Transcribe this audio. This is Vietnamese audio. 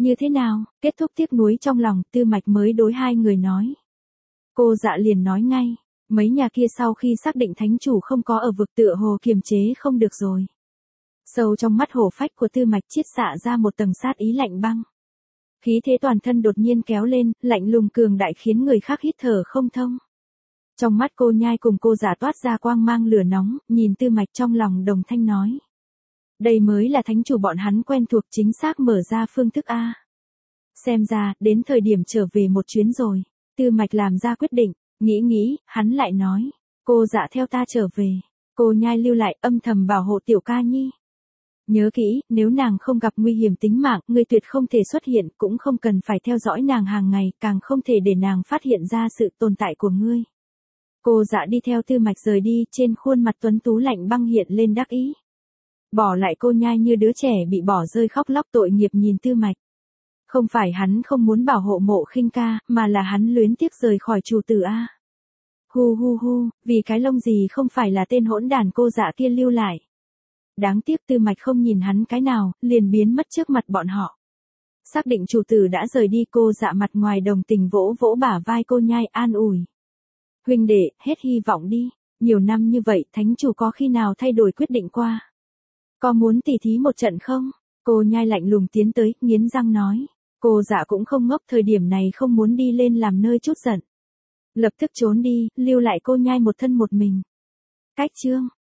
Như thế nào, kết thúc tiếc nuối trong lòng, Tư Mạch mới đối hai người nói. Cô Dạ liền nói ngay, mấy nhà kia sau khi xác định thánh chủ không có ở vực tựa hồ kiềm chế không được rồi. Sâu trong mắt hổ phách của Tư Mạch chiết xạ ra một tầng sát ý lạnh băng. Khí thế toàn thân đột nhiên kéo lên, lạnh lùng cường đại khiến người khác hít thở không thông. Trong mắt cô Nhai cùng cô Dạ toát ra quang mang lửa nóng, nhìn Tư Mạch trong lòng đồng thanh nói. Đây mới là thánh chủ bọn hắn quen thuộc, chính xác mở ra phương thức A. Xem ra, đến thời điểm trở về một chuyến rồi. Tư Mạch làm ra quyết định, nghĩ, hắn lại nói. Cô Dạ theo ta trở về. Cô Nhai lưu lại âm thầm bảo hộ tiểu ca nhi. Nhớ kỹ, nếu nàng không gặp nguy hiểm tính mạng, ngươi tuyệt không thể xuất hiện, cũng không cần phải theo dõi nàng hàng ngày, càng không thể để nàng phát hiện ra sự tồn tại của ngươi. Cô Dạ đi theo Tư Mạch rời đi, trên khuôn mặt tuấn tú lạnh băng hiện lên đắc ý. Bỏ lại cô Nhai như đứa trẻ bị bỏ rơi khóc lóc tội nghiệp nhìn Tư Mạch. Không phải hắn không muốn bảo hộ Mộ Khinh ca, mà là hắn luyến tiếc rời khỏi chủ tử A. Hu, vì cái lông gì không phải là tên hỗn đản cô Dạ kia lưu lại. Đáng tiếc Tư Mạch không nhìn hắn cái nào, liền biến mất trước mặt bọn họ. Xác định chủ tử đã rời đi, cô Dạ mặt ngoài đồng tình vỗ vỗ bả vai cô Nhai an ủi. Huynh đệ, hết hy vọng đi, nhiều năm như vậy thánh chủ có khi nào thay đổi quyết định qua. Có muốn tỉ thí một trận không? Cô Nhai lạnh lùng tiến tới, nghiến răng nói. Cô Dạ cũng không ngốc, thời điểm này không muốn đi lên làm nơi chút giận. Lập tức trốn đi, lưu lại cô Nhai một thân một mình. Cách chương